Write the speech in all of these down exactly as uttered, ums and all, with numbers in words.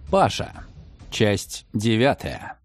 Паша. Часть девятая.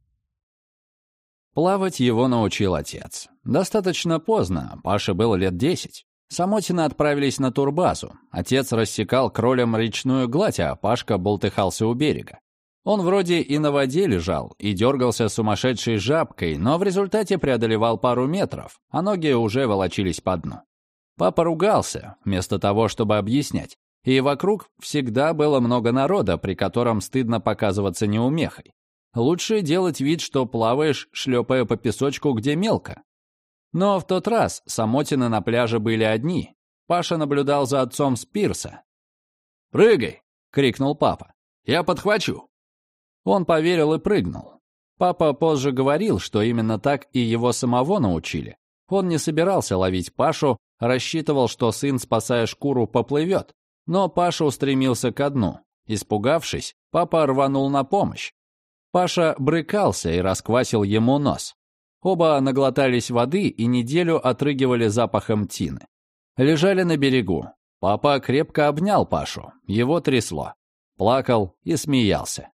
Плавать его научил отец. Достаточно поздно, Паше было лет десять. Самотины отправились на турбазу. Отец рассекал кролем речную гладь, а Пашка болтыхался у берега. Он вроде и на воде лежал, и дергался сумасшедшей жабкой, но в результате преодолевал пару метров, а ноги уже волочились по дну. Папа ругался, вместо того, чтобы объяснять. И вокруг всегда было много народа, при котором стыдно показываться неумехой. Лучше делать вид, что плаваешь, шлепая по песочку, где мелко. Но в тот раз Самотины на пляже были одни. Паша наблюдал за отцом с пирса. «Прыгай!» — крикнул папа. «Я подхвачу!» Он поверил и прыгнул. Папа позже говорил, что именно так и его самого научили. Он не собирался ловить Пашу, рассчитывал, что сын, спасая шкуру, поплывет. Но Паша устремился ко дну. Испугавшись, папа рванул на помощь. Паша брыкался и расквасил ему нос. Оба наглотались воды и неделю отрыгивали запахом тины. Лежали на берегу. Папа крепко обнял Пашу. Его трясло. Плакал и смеялся.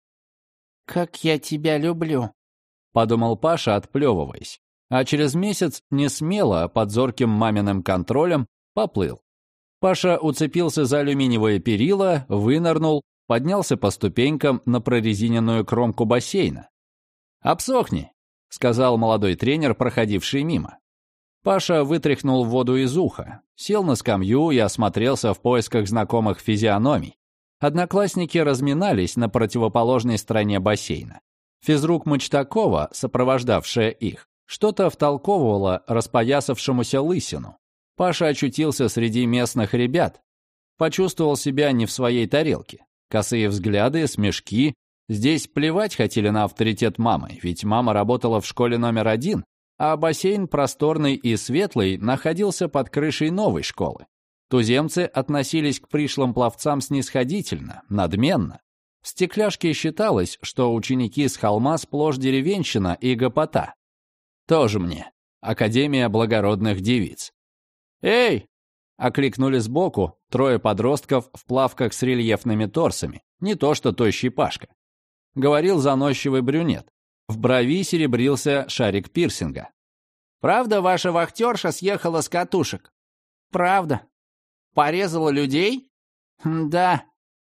«Как я тебя люблю», — подумал Паша, отплевываясь. А через месяц несмело, под зорким маминым контролем, поплыл. Паша уцепился за алюминиевые перила, вынырнул, поднялся по ступенькам на прорезиненную кромку бассейна. «Обсохни», — сказал молодой тренер, проходивший мимо. Паша вытряхнул воду из уха, сел на скамью и осмотрелся в поисках знакомых физиономий. Одноклассники разминались на противоположной стороне бассейна. Физрук Мочтакова, сопровождавшая их, что-то втолковывала распоясавшемуся лысину. Паша очутился среди местных ребят. Почувствовал себя не в своей тарелке. Косые взгляды, смешки. Здесь плевать хотели на авторитет мамы, ведь мама работала в школе номер один, а бассейн просторный и светлый находился под крышей новой школы. Туземцы относились к пришлым пловцам снисходительно, надменно. В стекляшке считалось, что ученики с холма сплошь деревенщина и гопота. Тоже мне Академия благородных девиц. «Эй!» — окликнули сбоку трое подростков в плавках с рельефными торсами, не то что тощий Пашка. Говорил заносчивый брюнет. В брови серебрился шарик пирсинга. «Правда, ваша вахтерша съехала с катушек?» «Правда». «Порезала людей?» «Да».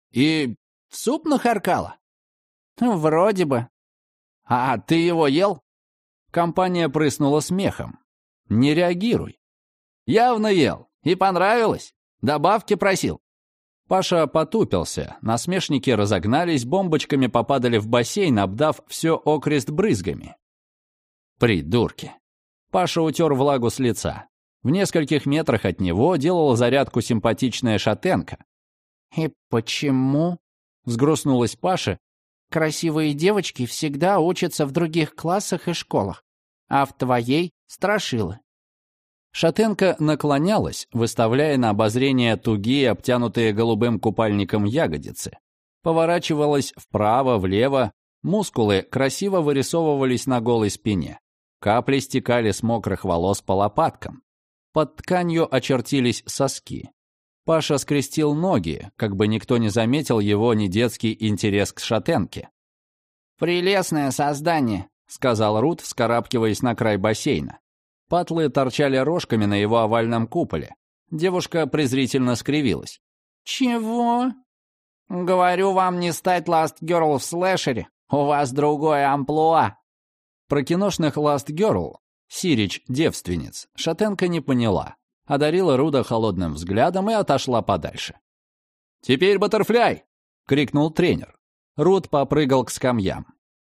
«И в суп нахаркала?» «Вроде бы». «А ты его ел?» Компания прыснула смехом. «Не реагируй». «Явно ел. И понравилось. Добавки просил». Паша потупился. Насмешники разогнались, бомбочками попадали в бассейн, обдав все окрест брызгами. Придурки. Паша утер влагу с лица. В нескольких метрах от него делала зарядку симпатичная шатенка. «И почему?» — взгрустнулась Паша. «Красивые девочки всегда учатся в других классах и школах, а в твоей — страшилы». Шатенка наклонялась, выставляя на обозрение тугие, обтянутые голубым купальником ягодицы. Поворачивалась вправо, влево, мускулы красиво вырисовывались на голой спине. Капли стекали с мокрых волос по лопаткам. Под тканью очертились соски. Паша скрестил ноги, как бы никто не заметил его недетский интерес к шатенке. «Прелестное создание», — сказал Рут, вскарабкиваясь на край бассейна. Патлы торчали рожками на его овальном куполе. Девушка презрительно скривилась. «Чего?» «Говорю вам не стать Last Girl в слэшере. У вас другое амплуа». Про киношных Last Girl, Сирич девственниц, шатенка не поняла. Одарила Руда холодным взглядом и отошла подальше. «Теперь баттерфляй!» — крикнул тренер. Руд попрыгал к скамьям.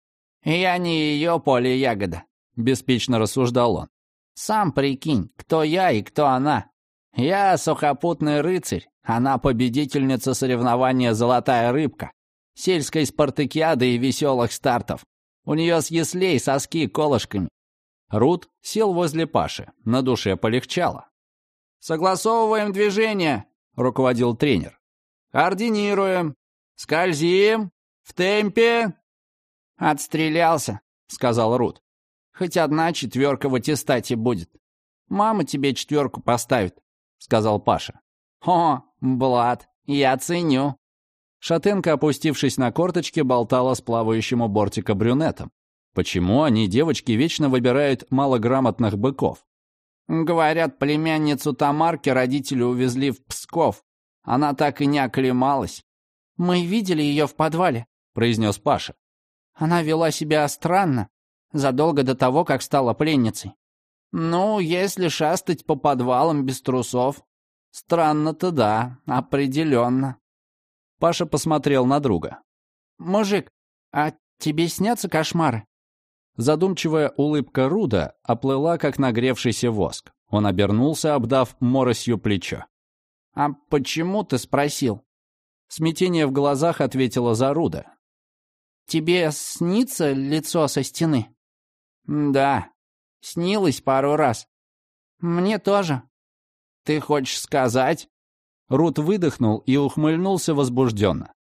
«Я не ее поле ягода», — беспечно рассуждал он. «Сам прикинь, кто я и кто она. Я сухопутный рыцарь, она победительница соревнования «Золотая рыбка», сельской спартакиады и веселых стартов. У нее с яслей соски колышками». Руд сел возле Паши, на душе полегчало. «Согласовываем движение», — руководил тренер. «Координируем. Скользим. В темпе». «Отстрелялся», — сказал Руд. «Хоть одна четверка в аттестате будет. Мама тебе четверку поставит», — сказал Паша. «О, Блад, я ценю». Шатенка, опустившись на корточки, болтала с плавающим у бортика брюнетом. Почему они, девочки, вечно выбирают малограмотных быков? Говорят, племянницу Тамарки родители увезли в Псков. Она так и не оклемалась. «Мы видели ее в подвале», — произнес Паша. «Она вела себя странно, задолго до того, как стала пленницей. Ну, если шастать по подвалам без трусов, странно-то да, определенно». Паша посмотрел на друга. «Мужик, а тебе снятся кошмары?» Задумчивая улыбка Руда оплыла, как нагревшийся воск. Он обернулся, обдав моросью плечо. «А почему ты спросил?» Смятение в глазах ответила за Руда. «Тебе снится лицо со стены?» «Да, снилось пару раз. Мне тоже». «Ты хочешь сказать?» Руд выдохнул и ухмыльнулся возбужденно.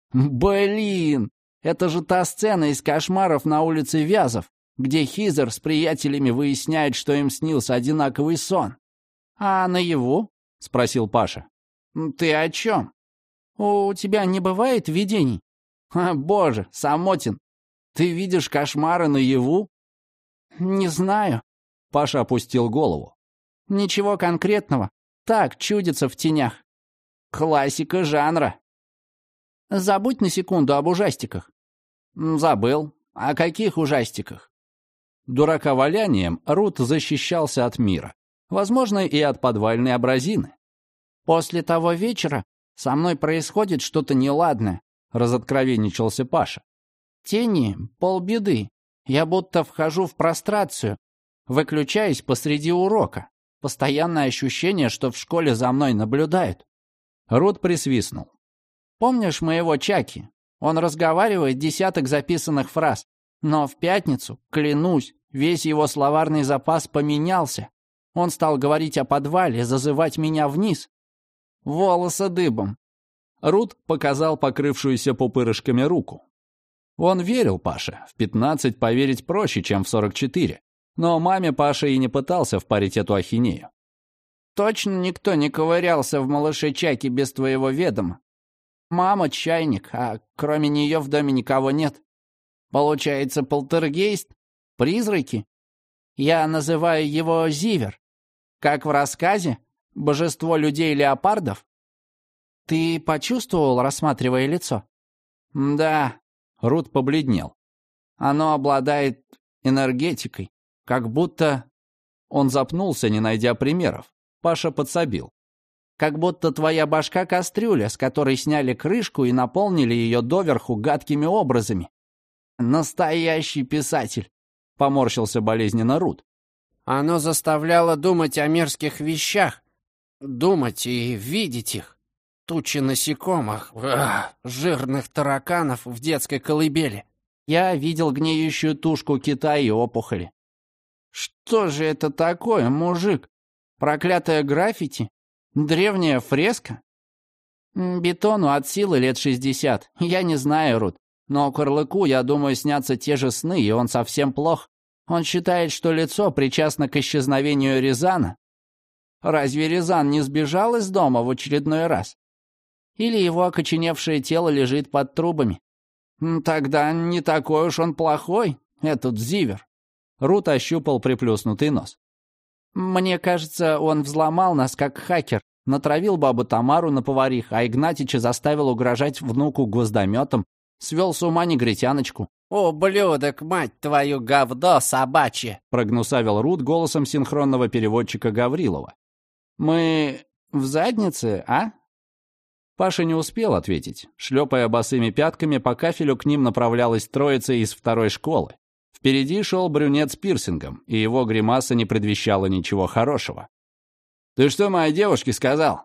«Блин, это же та сцена из кошмаров на улице Вязов, где Хизер с приятелями выясняет, что им снился одинаковый сон». «А наяву?» — спросил Паша. «Ты о чем? У тебя не бывает видений?» «О, боже, Самотин, ты видишь кошмары наяву?» «Не знаю», — Паша опустил голову. «Ничего конкретного, так чудится в тенях». «Классика жанра». «Забудь на секунду об ужастиках». «Забыл. О каких ужастиках?» Дураковалянием Рут защищался от мира. Возможно, и от подвальной абразины. «После того вечера со мной происходит что-то неладное», — разоткровенничался Паша. «Тени — полбеды. Я будто вхожу в прострацию, выключаюсь посреди урока. Постоянное ощущение, что в школе за мной наблюдают». Рут присвистнул. «Помнишь моего Чаки? Он разговаривает десяток записанных фраз, но в пятницу, клянусь, весь его словарный запас поменялся. Он стал говорить о подвале, зазывать меня вниз. Волосы дыбом». Рут показал покрывшуюся пупырышками руку. Он верил Паше. В пятнадцать поверить проще, чем в сорок четыре. Но маме Паша и не пытался впарить эту ахинею. «Точно никто не ковырялся в малыше Чаки без твоего ведома? Мама — чайник, а кроме нее в доме никого нет. Получается, полтергейст? Призраки? Я называю его Зивер. Как в рассказе? Божество людей-леопардов?» «Ты почувствовал, рассматривая лицо?» «Да», — Рут побледнел. «Оно обладает энергетикой, как будто...» Он запнулся, не найдя примеров. Паша подсобил. «Как будто твоя башка кастрюля, с которой сняли крышку и наполнили ее доверху гадкими образами». «Настоящий писатель», — поморщился болезненно Рут. «Оно заставляло думать о мерзких вещах, думать и видеть их. Тучи насекомых, ах, жирных тараканов в детской колыбели. Я видел гниющую тушку кита и опухоли». «Что же это такое, мужик? Проклятое граффити? Древняя фреска?» «Бетону от силы лет шестьдесят. Я не знаю, Рут. Но Корлыку, я думаю, снятся те же сны, и он совсем плох. Он считает, что лицо причастно к исчезновению Рязана. Разве Рязан не сбежал из дома в очередной раз? Или его окоченевшее тело лежит под трубами? Тогда не такой уж он плохой, этот Зивер». Рут ощупал приплюснутый нос. «Мне кажется, он взломал нас как хакер, натравил бабу Тамару на поварих, а Игнатича заставил угрожать внуку гвоздометом, свел с ума негритяночку». «Ублюдок, мать твою, говно собачье!» прогнусавил Рут голосом синхронного переводчика Гаврилова. «Мы в заднице, а?» Паша не успел ответить. Шлепая босыми пятками, по кафелю к ним направлялась троица из второй школы. Впереди шел брюнет с пирсингом, и его гримаса не предвещала ничего хорошего. «Ты что моей девушке сказал?»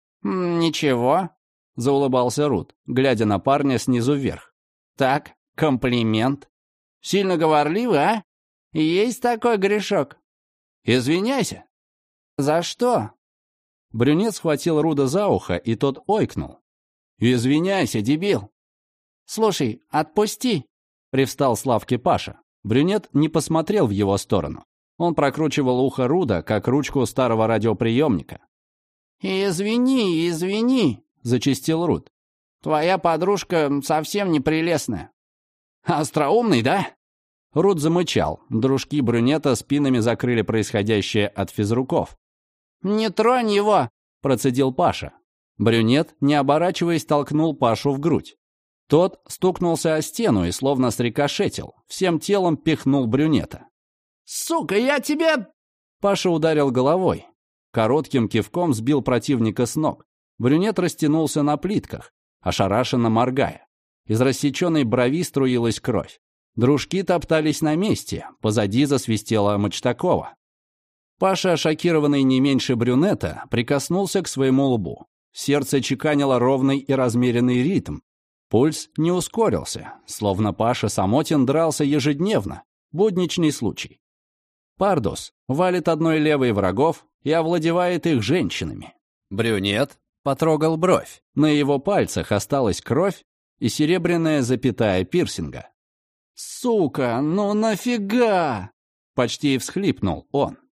«Ничего», — заулыбался Рут, глядя на парня снизу вверх. «Так, комплимент. Сильно говорливый, а? Есть такой грешок?» «Извиняйся». «За что?» Брюнет схватил Руда за ухо, и тот ойкнул. «Извиняйся, дебил». «Слушай, отпусти», — привстал с лавки Паша. Брюнет не посмотрел в его сторону. Он прокручивал ухо Руда, как ручку старого радиоприемника. «Извини, извини», — зачастил Руд. Твоя подружка совсем не прелестная». «Остроумный, да?» Рут замычал. Дружки брюнета спинами закрыли происходящее от физруков. «Не тронь его!» — процедил Паша. Брюнет, не оборачиваясь, толкнул Пашу в грудь. Тот стукнулся о стену и словно срикошетил, всем телом пихнул брюнета. «Сука, я тебе...» Паша ударил головой. Коротким кивком сбил противника с ног. Брюнет растянулся на плитках, ошарашенно моргая. Из рассеченной брови струилась кровь. Дружки топтались на месте, позади засвистела Мочтакова. Паша, шокированный не меньше брюнета, прикоснулся к своему лбу. Сердце чеканило ровный и размеренный ритм. Пульс не ускорился, словно Паша Самотин дрался ежедневно. Будничный случай. Пардус валит одной левой врагов и овладевает их женщинами. Брюнет потрогал бровь. На его пальцах осталась кровь и серебряная запятая пирсинга. «Сука, ну нафига?» — почти всхлипнул он.